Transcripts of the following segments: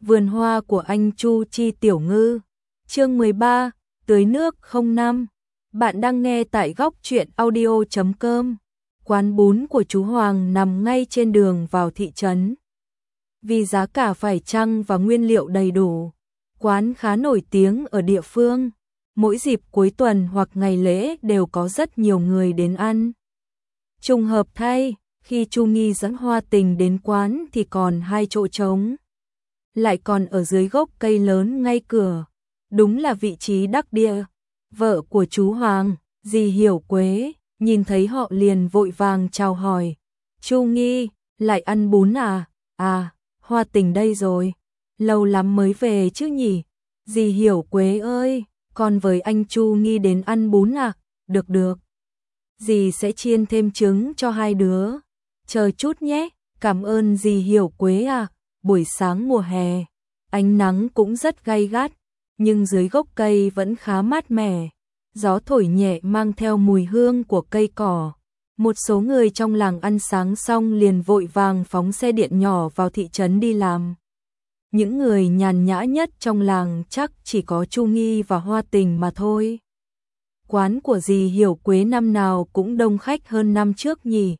Vườn hoa của anh Chu Chi Tiểu Ngư. Chương 13, tưới nước 05. Bạn đang nghe tại góc truyện audio.com. Quán bún của chú Hoàng nằm ngay trên đường vào thị trấn. Vì giá cả phải chăng và nguyên liệu đầy đủ, quán khá nổi tiếng ở địa phương. Mỗi dịp cuối tuần hoặc ngày lễ đều có rất nhiều người đến ăn. Trùng hợp thay, khi Chu Nghi dẫn Hoa Tình đến quán thì còn 2 chỗ trống. Lại còn ở dưới gốc cây lớn ngay cửa. Đúng là vị trí đắc địa. Vợ của chú Hoàng, dì Hiểu Quế, nhìn thấy họ liền vội vàng chào hỏi. Chu Nghi, lại ăn bún à? À, Hoa Tình đây rồi. Lâu lắm mới về chứ nhỉ? Dì Hiểu Quế ơi, con với anh Chu Nghi đến ăn bún à? Được được. Dì sẽ chiên thêm trứng cho hai đứa. Chờ chút nhé, cảm ơn dì Hiểu Quế à. Buổi sáng mùa hè, ánh nắng cũng rất gay gắt, nhưng dưới gốc cây vẫn khá mát mẻ. Gió thổi nhẹ mang theo mùi hương của cây cỏ. Một số người trong làng ăn sáng xong liền vội vàng phóng xe điện nhỏ vào thị trấn đi làm. Những người nhàn nhã nhất trong làng chắc chỉ có Chu Nghi và Hoa Tình mà thôi. Quán của dì Hiểu Quế năm nào cũng đông khách hơn năm trước nhỉ.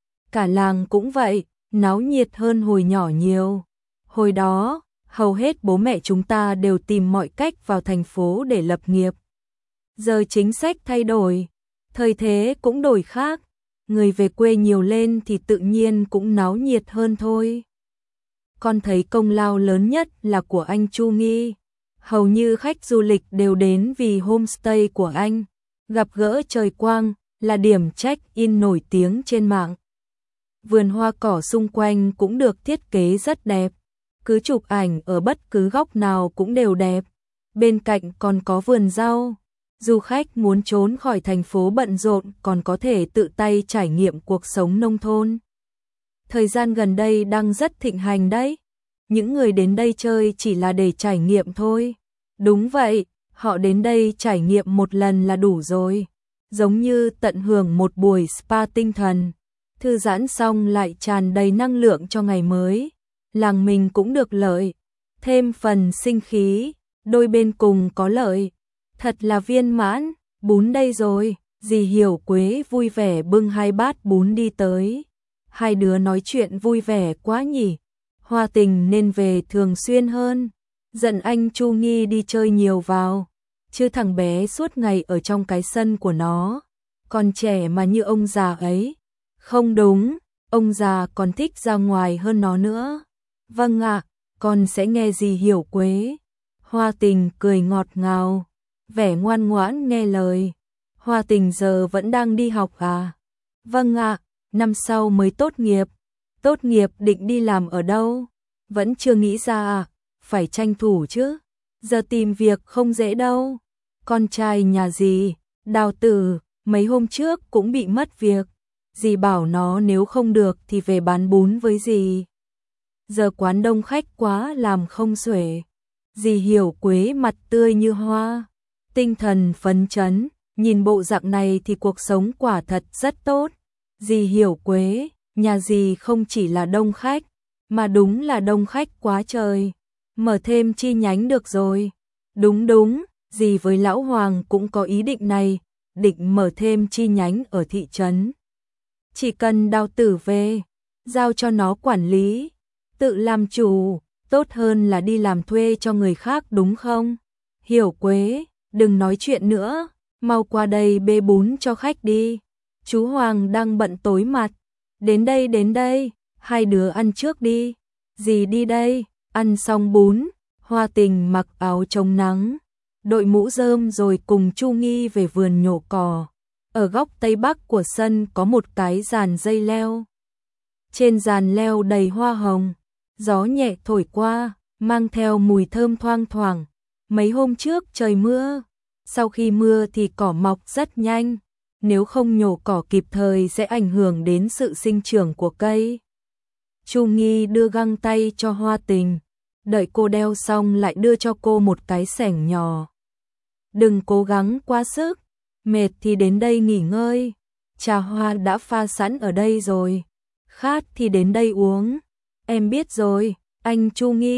Cả làng cũng vậy, náo nhiệt hơn hồi nhỏ nhiều. Hồi đó, hầu hết bố mẹ chúng ta đều tìm mọi cách vào thành phố để lập nghiệp. Giờ chính sách thay đổi, thời thế cũng đổi khác, người về quê nhiều lên thì tự nhiên cũng náo nhiệt hơn thôi. Con thấy công lao lớn nhất là của anh Chu Nghi. Hầu như khách du lịch đều đến vì homestay của anh. Gặp gỡ trời quang là điểm check-in nổi tiếng trên mạng. Vườn hoa cỏ xung quanh cũng được thiết kế rất đẹp. Cứ chụp ảnh ở bất cứ góc nào cũng đều đẹp. Bên cạnh còn có vườn rau. Du khách muốn trốn khỏi thành phố bận rộn còn có thể tự tay trải nghiệm cuộc sống nông thôn. Thời gian gần đây đang rất thịnh hành đấy. Những người đến đây chơi chỉ là để trải nghiệm thôi. Đúng vậy, họ đến đây trải nghiệm một lần là đủ rồi. Giống như tận hưởng một buổi spa tinh thần. Thư giãn xong lại tràn đầy năng lượng cho ngày mới. Làng mình cũng được lợi, thêm phần sinh khí, đôi bên cùng có lợi. Thật là viên mãn, bún đây rồi. Dì Hiểu Quế vui vẻ bưng 2 bát bún đi tới. Hai đứa nói chuyện vui vẻ quá nhỉ. Hoa Tình nên về thường xuyên hơn. Giận anh Chu Nghi đi chơi nhiều vào. Chứ thằng bé suốt ngày ở trong cái sân của nó. Còn trẻ mà như ông già ấy. Không đúng, ông già còn thích ra ngoài hơn nó nữa. Vâng ạ, con sẽ nghe dì Hiểu Quế. Hoa Tình cười ngọt ngào, vẻ ngoan ngoãn nghe lời. Hoa Tình giờ vẫn đang đi học à? Vâng ạ, năm sau mới tốt nghiệp. Tốt nghiệp định đi làm ở đâu? Vẫn chưa nghĩ ra à? Phải tranh thủ chứ. Giờ tìm việc không dễ đâu. Con trai nhà dì, Đào Tử, mấy hôm trước cũng bị mất việc. Dì bảo nó nếu không được thì về bán bún với dì. Giờ quán đông khách quá làm không xuể. Dì Hiểu Quế mặt tươi như hoa, tinh thần phấn chấn, nhìn bộ dạng này thì cuộc sống quả thật rất tốt. Dì Hiểu Quế, nhà dì không chỉ là đông khách, mà đúng là đông khách quá trời. Mở thêm chi nhánh được rồi. Đúng đúng, dì với Lão Hoàng cũng có ý định này, định mở thêm chi nhánh ở thị trấn. Chỉ cần Đào Tử về, giao cho nó quản lý, tự làm chủ, tốt hơn là đi làm thuê cho người khác đúng không? Hiểu Quế, đừng nói chuyện nữa, mau qua đây bê bún cho khách đi. Chú Hoàng đang bận tối mặt. Đến đây, hai đứa ăn trước đi. Dì đi đây, ăn xong bún. Hoa Tình mặc áo chống nắng, đội mũ rơm rồi cùng Chu Nghi về vườn nhổ cỏ. Ở góc tây bắc của sân có một cái giàn dây leo. Trên giàn leo đầy hoa hồng, gió nhẹ thổi qua, mang theo mùi thơm thoang thoảng. Mấy hôm trước trời mưa, sau khi mưa thì cỏ mọc rất nhanh. Nếu không nhổ cỏ kịp thời sẽ ảnh hưởng đến sự sinh trưởng của cây. Chu Nghi đưa găng tay cho Hoa Tình, đợi cô đeo xong lại đưa cho cô một cái xẻng nhỏ. Đừng cố gắng quá sức, mệt thì đến đây nghỉ ngơi. Trà hoa đã pha sẵn ở đây rồi, khát thì đến đây uống. Em biết rồi, anh Chu Nghi,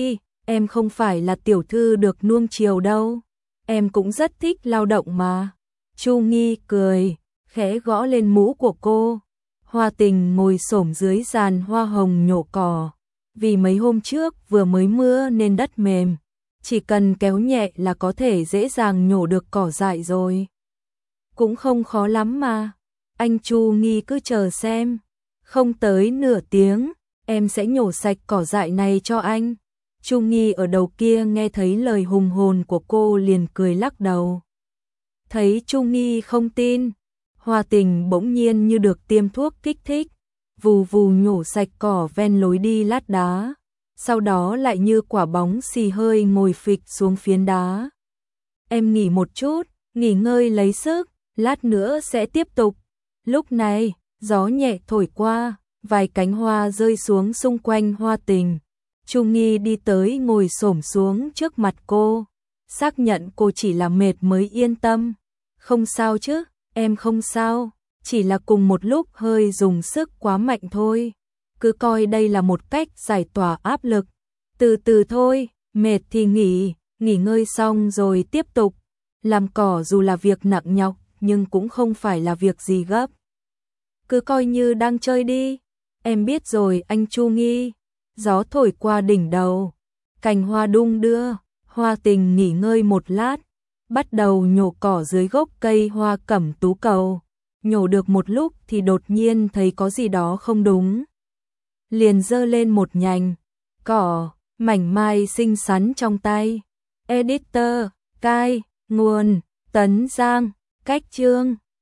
em không phải là tiểu thư được nuông chiều đâu, em cũng rất thích lao động mà. Chu Nghi cười, khẽ gõ lên mũ của cô. Hoa Tình ngồi xổm dưới giàn hoa hồng nhổ cỏ, vì mấy hôm trước vừa mới mưa nên đất mềm, chỉ cần kéo nhẹ là có thể dễ dàng nhổ được cỏ dại rồi. Cũng không khó lắm mà, anh Chu Nghi cứ chờ xem, không tới nửa tiếng, em sẽ nhổ sạch cỏ dại này cho anh. Chu Nghi ở đầu kia nghe thấy lời hùng hồn của cô liền cười lắc đầu. Thấy Chu Nghi không tin, Hoa Tình bỗng nhiên như được tiêm thuốc kích thích, vù vù nhổ sạch cỏ ven lối đi lát đá, sau đó lại như quả bóng xì hơi ngồi phịch xuống phiến đá. Em nghỉ một chút, nghỉ ngơi lấy sức, lát nữa sẽ tiếp tục. Lúc này, gió nhẹ thổi qua, vài cánh hoa rơi xuống xung quanh Hoa Tình. Chu Nghi đi tới ngồi xổm xuống trước mặt cô, xác nhận cô chỉ là mệt mới yên tâm. Không sao chứ, em không sao, chỉ là cùng một lúc hơi dùng sức quá mạnh thôi. Cứ coi đây là một cách giải tỏa áp lực. Từ từ thôi, mệt thì nghỉ, nghỉ ngơi xong rồi tiếp tục. Làm cỏ dù là việc nặng nhọc, nhưng cũng không phải là việc gì gấp. Cứ coi như đang chơi đi. Em biết rồi anh Chu Nghi. Gió thổi qua đỉnh đầu, cành hoa đung đưa, Hoa Tình nghỉ ngơi một lát, bắt đầu nhổ cỏ dưới gốc cây hoa cẩm tú cầu. Nhổ được một lúc thì đột nhiên thấy có gì đó không đúng. Liền giơ lên một nhành cỏ, mảnh mai xinh xắn trong tay. Editor, cai, nguồn, Tấn Giang, cách chương.